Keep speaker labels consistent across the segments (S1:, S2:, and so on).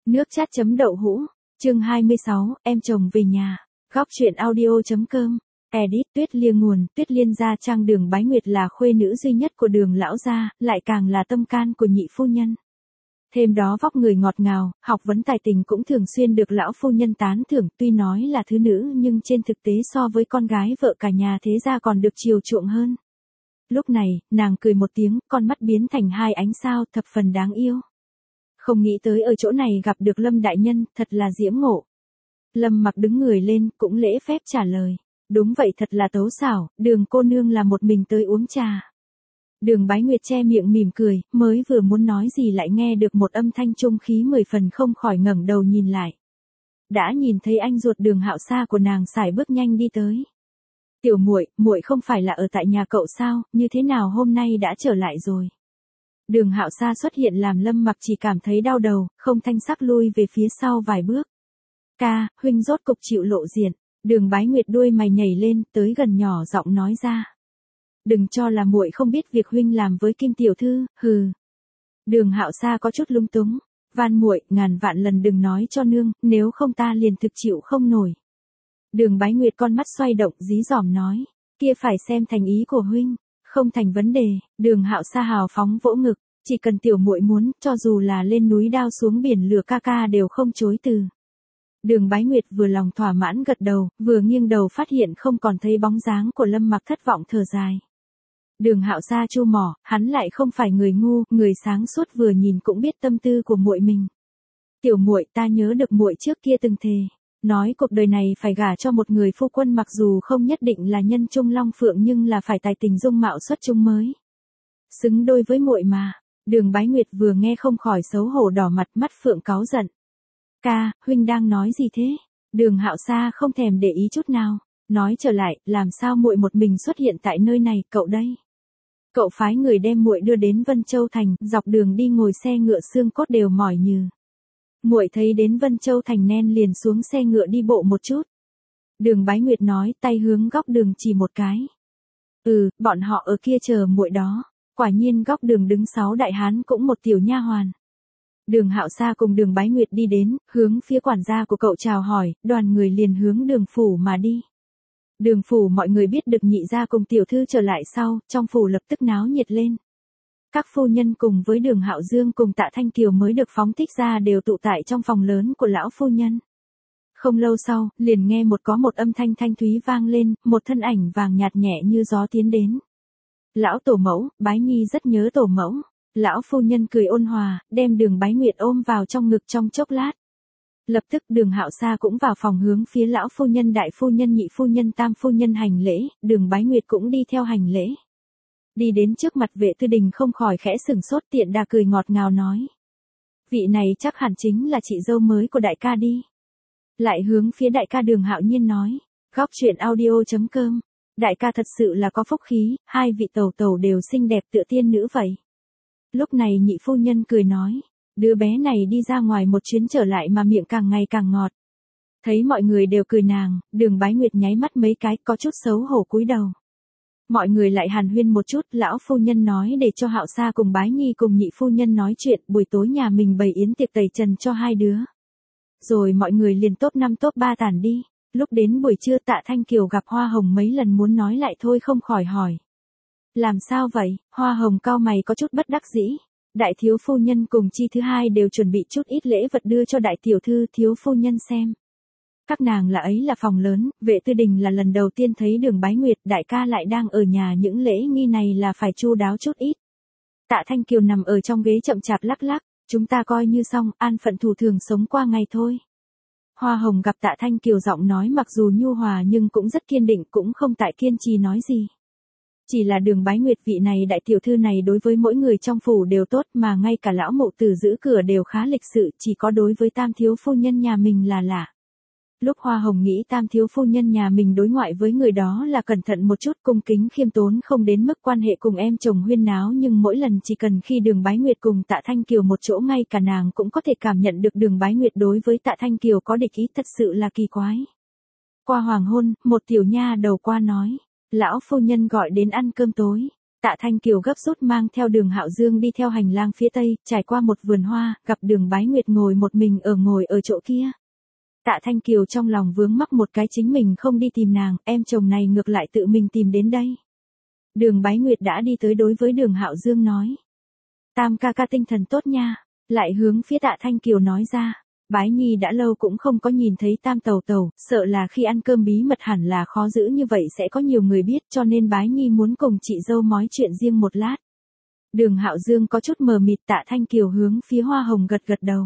S1: Nước chát chấm đậu hũ, chương 26, em chồng về nhà. Góc truyện audio.com. Edit. Tuyết Liên. Nguồn. Tuyết Liên gia trang. Đường Bái Nguyệt là khuê nữ duy nhất của Đường lão gia, lại càng là tâm can của nhị phu nhân. Thêm đó vóc người ngọt ngào, học vấn tài tình cũng thường xuyên được lão phu nhân tán thưởng. Tuy nói là thứ nữ nhưng trên thực tế so với con gái vợ cả nhà thế gia còn được chiều chuộng hơn. Lúc này, nàng cười một tiếng, con mắt biến thành hai ánh sao, thập phần đáng yêu. Không nghĩ tới ở chỗ này gặp được Lâm đại nhân, thật là diễm ngộ. Lâm Mặc đứng người lên, cũng lễ phép trả lời. Đúng vậy, thật là tấu xảo, Đường cô nương là một mình tới uống trà. Đường Bái Nguyệt che miệng mỉm cười, mới vừa muốn nói gì lại nghe được một âm thanh trung khí 10 phần, không khỏi ngẩng đầu nhìn lại. Đã nhìn thấy anh ruột Đường Hạo Sa của nàng sải bước nhanh đi tới. Tiểu muội, muội không phải là ở tại nhà cậu sao, như thế nào hôm nay đã trở lại rồi? Đường Hạo Sa xuất hiện làm Lâm Mặc chỉ cảm thấy đau đầu, không thanh sắc lui về phía sau vài bước. Ca, huynh rốt cục chịu lộ diện. Đường Bái Nguyệt đuôi mày nhảy lên, tới gần nhỏ giọng nói ra. Đừng cho là muội không biết việc huynh làm với Kim tiểu thư, hừ. Đường Hạo Sa có chút lung túng. Van muội, ngàn vạn lần đừng nói cho nương, nếu không ta liền thực chịu không nổi. Đường Bái Nguyệt con mắt xoay động, dí dỏm nói. Kia phải xem thành ý của huynh. Không thành vấn đề. Đường Hạo Sa hào phóng vỗ ngực. Chỉ cần tiểu muội muốn, cho dù là lên núi đao xuống biển lửa ca ca đều không chối từ. Đường Bái Nguyệt vừa lòng thỏa mãn gật đầu, vừa nghiêng đầu phát hiện không còn thấy bóng dáng của Lâm Mặc, thất vọng thở dài. Đường Hạo Sa chu mỏ, hắn lại không phải người ngu, người sáng suốt, vừa nhìn cũng biết tâm tư của muội mình. Tiểu muội, ta nhớ được muội trước kia từng thề, nói cuộc đời này phải gả cho một người phu quân, mặc dù không nhất định là nhân trung long phượng nhưng là phải tài tình dung mạo xuất chúng mới xứng đôi với muội mà. Đường Bái Nguyệt vừa nghe không khỏi xấu hổ đỏ mặt, mắt phượng cáu giận. Ca, huynh đang nói gì thế? Đường Hạo Sa không thèm để ý chút nào. Nói trở lại, làm sao muội một mình xuất hiện tại nơi này, cậu đây? Cậu phái người đem muội đưa đến Vân Châu Thành, dọc đường đi ngồi xe ngựa xương cốt đều mỏi nhừ. Muội thấy đến Vân Châu Thành nên liền xuống xe ngựa đi bộ một chút. Đường Bái Nguyệt nói, tay hướng góc đường chỉ một cái. Bọn họ ở kia chờ muội đó. Quả nhiên góc đường đứng 6 đại hán cũng một tiểu nha hoàn. Đường Hạo Sa cùng Đường Bái Nguyệt đi đến, hướng phía quản gia của cậu chào hỏi, đoàn người liền hướng Đường phủ mà đi. Đường phủ mọi người biết được nhị gia cùng tiểu thư trở lại sau, trong phủ lập tức náo nhiệt lên. Các phu nhân cùng với Đường Hạo Dương cùng Tạ Thanh Kiều mới được phóng thích ra đều tụ tại trong phòng lớn của lão phu nhân. Không lâu sau, liền nghe có một âm thanh thanh thúy vang lên, một thân ảnh vàng nhạt nhẹ như gió tiến đến. Lão tổ mẫu, Bái Nhi rất nhớ tổ mẫu. Lão phu nhân cười ôn hòa, đem Đường Bái Nguyệt ôm vào trong ngực trong chốc lát. Lập tức Đường Hạo Sa cũng vào phòng hướng phía lão phu nhân, đại phu nhân, nhị phu nhân, tam phu nhân hành lễ, Đường Bái Nguyệt cũng đi theo hành lễ. Đi đến trước mặt Vệ Tư Đình không khỏi khẽ sừng sốt, tiện đà cười ngọt ngào nói. Vị này chắc hẳn chính là chị dâu mới của đại ca đi. Lại hướng phía đại ca Đường Hạo Nhiên nói. Góc truyện audio.com. Đại ca thật sự là có phúc khí, hai vị tẩu tẩu đều xinh đẹp tựa tiên nữ vậy. Lúc này nhị phu nhân cười nói, đứa bé này đi ra ngoài một chuyến trở lại mà miệng càng ngày càng ngọt. Thấy mọi người đều cười nàng, Đường Bái Nguyệt nháy mắt mấy cái, có chút xấu hổ cúi đầu. Mọi người lại hàn huyên một chút, lão phu nhân nói để cho Hạo Sa cùng Bái Nhi cùng nhị phu nhân nói chuyện, buổi tối nhà mình bày yến tiệc tẩy trần cho hai đứa. Rồi mọi người liền top 5 top 3 tản đi. Lúc đến buổi trưa Tạ Thanh Kiều gặp Hoa Hồng mấy lần muốn nói lại thôi không khỏi hỏi. Làm sao vậy? Hoa Hồng cau mày có chút bất đắc dĩ. Đại thiếu phu nhân cùng Chi thứ hai đều chuẩn bị chút ít lễ vật đưa cho đại tiểu thư thiếu phu nhân xem. Các nàng là ấy là phòng lớn, Vệ Tư Đình là lần đầu tiên thấy Đường Bái Nguyệt, đại ca lại đang ở nhà, những lễ nghi này là phải chu đáo chút ít. Tạ Thanh Kiều nằm ở trong ghế chậm chạp lắc lắc, chúng ta coi như xong, an phận thủ thường sống qua ngày thôi. Hoa Hồng gặp Tạ Thanh Kiều giọng nói mặc dù nhu hòa nhưng cũng rất kiên định, cũng không tại kiên trì nói gì. Chỉ là Đường Bái Nguyệt vị này đại tiểu thư này đối với mỗi người trong phủ đều tốt, mà ngay cả lão mộ tử giữ cửa đều khá lịch sự, chỉ có đối với tam thiếu phu nhân nhà mình là lạ. Lúc Hoa Hồng nghĩ tam thiếu phu nhân nhà mình đối ngoại với người đó là cẩn thận một chút, cung kính khiêm tốn, không đến mức quan hệ cùng em chồng huyên náo, nhưng mỗi lần chỉ cần khi Đường Bái Nguyệt cùng Tạ Thanh Kiều một chỗ, ngay cả nàng cũng có thể cảm nhận được Đường Bái Nguyệt đối với Tạ Thanh Kiều có địch ý, thật sự là kỳ quái. Qua hoàng hôn, một tiểu nha đầu qua nói, lão phu nhân gọi đến ăn cơm tối. Tạ Thanh Kiều gấp rút mang theo Đường Hạo Dương đi theo hành lang phía tây, trải qua một vườn hoa, gặp Đường Bái Nguyệt ngồi một mình ngồi ở chỗ kia. Tạ Thanh Kiều trong lòng vướng mắc một cái, chính mình không đi tìm nàng, em chồng này ngược lại tự mình tìm đến đây. Đường Bái Nguyệt đã đi tới đối với Đường Hạo Dương nói. Tam ca ca tinh thần tốt nha, lại hướng phía Tạ Thanh Kiều nói ra. Bái Nhi đã lâu cũng không có nhìn thấy Tam tàu tàu, sợ là khi ăn cơm bí mật hẳn là khó giữ như vậy sẽ có nhiều người biết, cho nên Bái Nhi muốn cùng chị dâu nói chuyện riêng một lát. Đường Hạo Dương có chút mờ mịt, Tạ Thanh Kiều hướng phía Hoa Hồng gật gật đầu.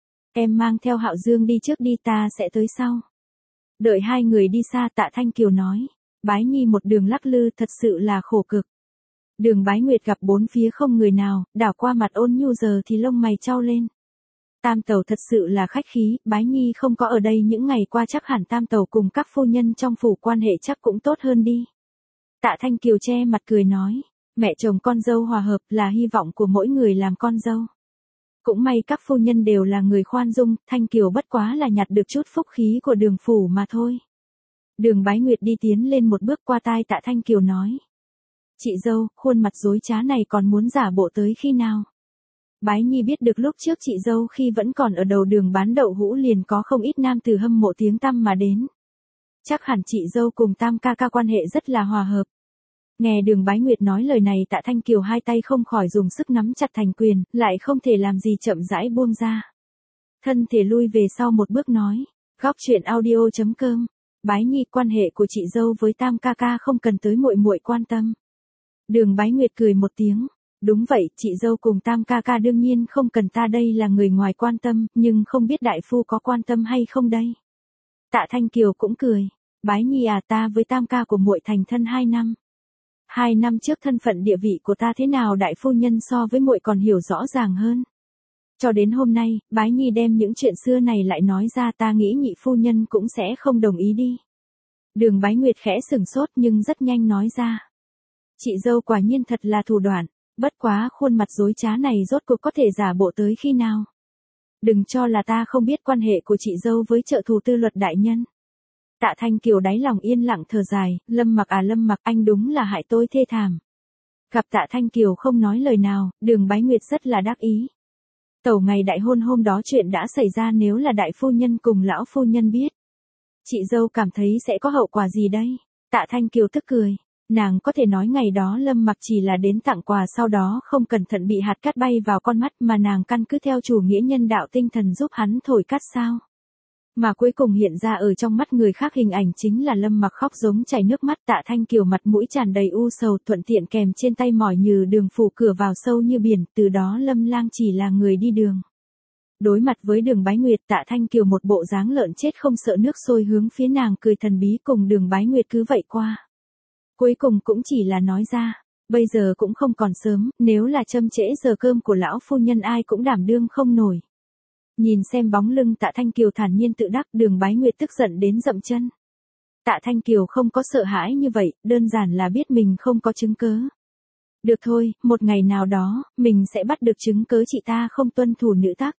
S1: Em mang theo Hạo Dương đi trước đi, ta sẽ tới sau. Đợi hai người đi xa, Tạ Thanh Kiều nói. Bái Nhi một đường lắc lư thật sự là khổ cực. Đường Bái Nguyệt gặp bốn phía không người nào, đảo qua mặt Ôn Nhu giờ thì lông mày chau lên. Tam tàu thật sự là khách khí, Bái Nhi không có ở đây những ngày qua chắc hẳn Tam tàu cùng các phu nhân trong phủ quan hệ chắc cũng tốt hơn đi. Tạ Thanh Kiều che mặt cười nói, mẹ chồng con dâu hòa hợp là hy vọng của mỗi người làm con dâu. Cũng may các phu nhân đều là người khoan dung, Thanh Kiều bất quá là nhặt được chút phúc khí của Đường phủ mà thôi. Đường Bái Nguyệt đi tiến lên một bước qua tai Tạ Thanh Kiều nói. Chị dâu, khuôn mặt dối trá này còn muốn giả bộ tới khi nào? Bái Nhi biết được lúc trước chị dâu khi vẫn còn ở đầu đường bán đậu hũ liền có không ít nam tử hâm mộ tiếng tăm mà đến. Chắc hẳn chị dâu cùng Tam ca ca quan hệ rất là hòa hợp. Nghe Đường Bái Nguyệt nói lời này, Tạ Thanh Kiều hai tay không khỏi dùng sức nắm chặt thành quyền, lại không thể làm gì chậm rãi buông ra. Thân thể lui về sau một bước nói, góc truyện audio.com, Bái Nhi quan hệ của chị dâu với Tam ca ca không cần tới muội muội quan tâm. Đường Bái Nguyệt cười một tiếng, đúng vậy, chị dâu cùng Tam ca ca đương nhiên không cần ta đây là người ngoài quan tâm, nhưng không biết đại phu có quan tâm hay không đây. Tạ Thanh Kiều cũng cười, Bái Nhi à, ta với Tam ca của muội thành thân 2 năm. 2 năm trước thân phận địa vị của ta thế nào đại phu nhân so với muội còn hiểu rõ ràng hơn. Cho đến hôm nay, Bái Nhi đem những chuyện xưa này lại nói ra, ta nghĩ nhị phu nhân cũng sẽ không đồng ý đi. Đường Bái Nguyệt khẽ sửng sốt nhưng rất nhanh nói ra. Chị dâu quả nhiên thật là thủ đoạn, bất quá khuôn mặt dối trá này rốt cuộc có thể giả bộ tới khi nào. Đừng cho là ta không biết quan hệ của chị dâu với trợ thủ tư luật đại nhân. Tạ Thanh Kiều đáy lòng yên lặng thở dài, Lâm Mặc à Lâm Mặc, anh đúng là hại tôi thê thảm. Gặp Tạ Thanh Kiều không nói lời nào, Đường Bái Nguyệt rất là đắc ý. Tẩu ngày đại hôn hôm đó chuyện đã xảy ra, nếu là đại phu nhân cùng lão phu nhân biết, chị dâu cảm thấy sẽ có hậu quả gì đây? Tạ Thanh Kiều tức cười. Nàng có thể nói ngày đó Lâm Mặc chỉ là đến tặng quà, sau đó không cẩn thận bị hạt cát bay vào con mắt mà nàng căn cứ theo chủ nghĩa nhân đạo tinh thần giúp hắn thổi cát sao. Mà cuối cùng hiện ra ở trong mắt người khác hình ảnh chính là Lâm Mặc khóc giống chảy nước mắt. Tạ Thanh Kiều mặt mũi tràn đầy u sầu, thuận tiện kèm trên tay mỏi nhừ Đường phủ cửa vào sâu như biển, từ đó Lâm Lang chỉ là người đi đường. Đối mặt với Đường Bái Nguyệt, Tạ Thanh Kiều một bộ dáng lợn chết không sợ nước sôi hướng phía nàng cười thần bí, cùng Đường Bái Nguyệt cứ vậy qua. Cuối cùng cũng chỉ là nói ra, bây giờ cũng không còn sớm, nếu là châm trễ giờ cơm của lão phu nhân ai cũng đảm đương không nổi. Nhìn xem bóng lưng Tạ Thanh Kiều thản nhiên tự đắc, Đường Bái Nguyệt tức giận đến dậm chân. Tạ Thanh Kiều không có sợ hãi như vậy, đơn giản là biết mình không có chứng cớ. Được thôi, một ngày nào đó, mình sẽ bắt được chứng cớ chị ta không tuân thủ nữ tắc.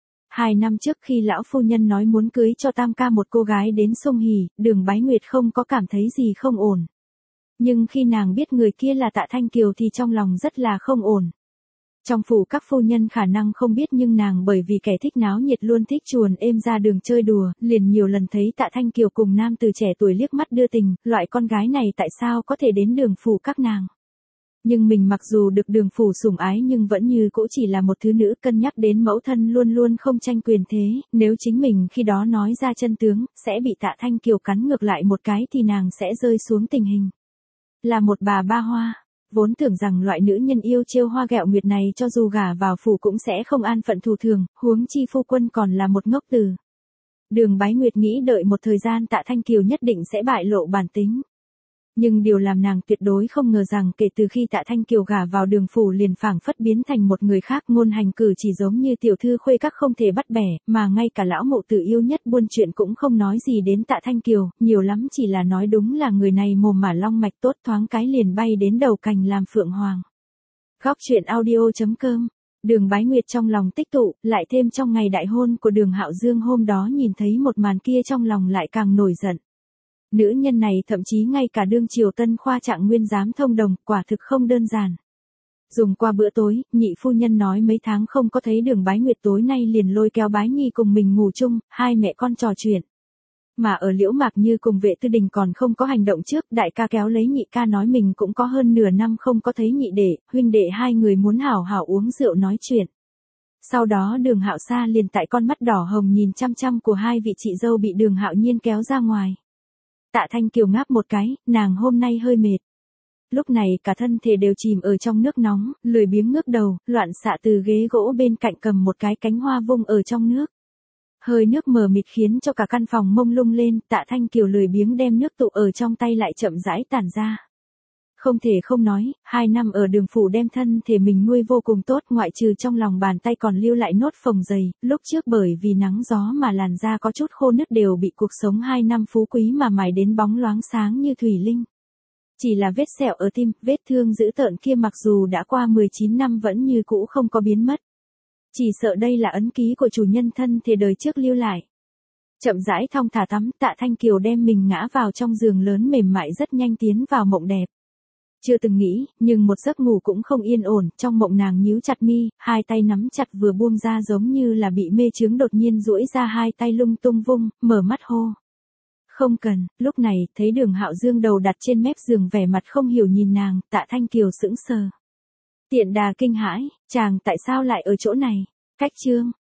S1: 2 năm trước khi lão phu nhân nói muốn cưới cho Tam ca một cô gái đến Sông Hỉ, Đường Bái Nguyệt không có cảm thấy gì không ổn. Nhưng khi nàng biết người kia là Tạ Thanh Kiều thì trong lòng rất là không ổn. Trong phủ các phu nhân khả năng không biết, nhưng nàng bởi vì kẻ thích náo nhiệt luôn thích chuồn êm ra đường chơi đùa, liền nhiều lần thấy Tạ Thanh Kiều cùng nam từ trẻ tuổi liếc mắt đưa tình, loại con gái này tại sao có thể đến Đường phủ các nàng. Nhưng mình mặc dù được Đường phủ sủng ái nhưng vẫn như cũ chỉ là một thứ nữ, cân nhắc đến mẫu thân luôn luôn không tranh quyền thế, nếu chính mình khi đó nói ra chân tướng, sẽ bị Tạ Thanh Kiều cắn ngược lại một cái thì nàng sẽ rơi xuống tình hình là một bà ba hoa. Vốn tưởng rằng loại nữ nhân yêu trêu hoa ghẹo nguyệt này cho dù gả vào phủ cũng sẽ không an phận thủ thường, huống chi phu quân còn là một ngốc tử. Đường Bái Nguyệt nghĩ đợi một thời gian Tạ Thanh Kiều nhất định sẽ bại lộ bản tính. Nhưng điều làm nàng tuyệt đối không ngờ rằng kể từ khi Tạ Thanh Kiều gả vào Đường phủ liền phảng phất biến thành một người khác, ngôn hành cử chỉ giống như tiểu thư khuê các không thể bắt bẻ, mà ngay cả lão mộ tử yêu nhất buôn chuyện cũng không nói gì đến Tạ Thanh Kiều, nhiều lắm chỉ là nói đúng là người này mồm mả long mạch tốt, thoáng cái liền bay đến đầu cành làm phượng hoàng. Góc truyện audio.com. Đường Bái Nguyệt trong lòng tích tụ, lại thêm trong ngày đại hôn của Đường Hạo Dương hôm đó nhìn thấy một màn kia trong lòng lại càng nổi giận. Nữ nhân này thậm chí ngay cả đương triều Tân Khoa Trạng Nguyên dám thông đồng, quả thực không đơn giản. Dùng qua bữa tối, nhị phu nhân nói mấy tháng không có thấy Đường Bái Nguyệt tối nay liền lôi kéo Bái Nhi cùng mình ngủ chung, hai mẹ con trò chuyện. Mà ở Liễu Mạc Như cùng Vệ Tư Đình còn không có hành động trước, đại ca kéo lấy nhị ca nói mình cũng có hơn nửa năm không có thấy nhị đệ, huynh đệ hai người muốn hảo hảo uống rượu nói chuyện. Sau đó Đường Hạo Sa liền tại con mắt đỏ hồng nhìn chăm chăm của hai vị chị dâu bị Đường Hạo Nhiên kéo ra ngoài. Tạ Thanh Kiều ngáp một cái, nàng hôm nay hơi mệt. Lúc này cả thân thể đều chìm ở trong nước nóng, lười biếng ngước đầu, loạn xạ từ ghế gỗ bên cạnh cầm một cái cánh hoa vung ở trong nước. Hơi nước mờ mịt khiến cho cả căn phòng mông lung lên, Tạ Thanh Kiều lười biếng đem nước tụ ở trong tay lại chậm rãi tản ra. Không thể không nói, 2 năm ở Đường phủ đem thân thể mình nuôi vô cùng tốt, ngoại trừ trong lòng bàn tay còn lưu lại nốt phồng dày, lúc trước bởi vì nắng gió mà làn da có chút khô nứt đều bị cuộc sống 2 năm phú quý mà mài đến bóng loáng sáng như thủy linh. Chỉ là vết sẹo ở tim, vết thương dữ tợn kia mặc dù đã qua 19 năm vẫn như cũ không có biến mất. Chỉ sợ đây là ấn ký của chủ nhân thân thể đời trước lưu lại. Chậm rãi thong thả tắm, Tạ Thanh Kiều đem mình ngã vào trong giường lớn mềm mại rất nhanh tiến vào mộng đẹp. Chưa từng nghĩ, nhưng một giấc ngủ cũng không yên ổn, trong mộng nàng nhíu chặt mi, hai tay nắm chặt vừa buông ra giống như là bị mê chướng đột nhiên duỗi ra hai tay lung tung vung, mở mắt hô. Không cần, lúc này, thấy Đường Hạo Dương đầu đặt trên mép giường vẻ mặt không hiểu nhìn nàng, Tạ Thanh Kiều sững sờ. Tiện đà kinh hãi, chàng tại sao lại ở chỗ này? Cách chương.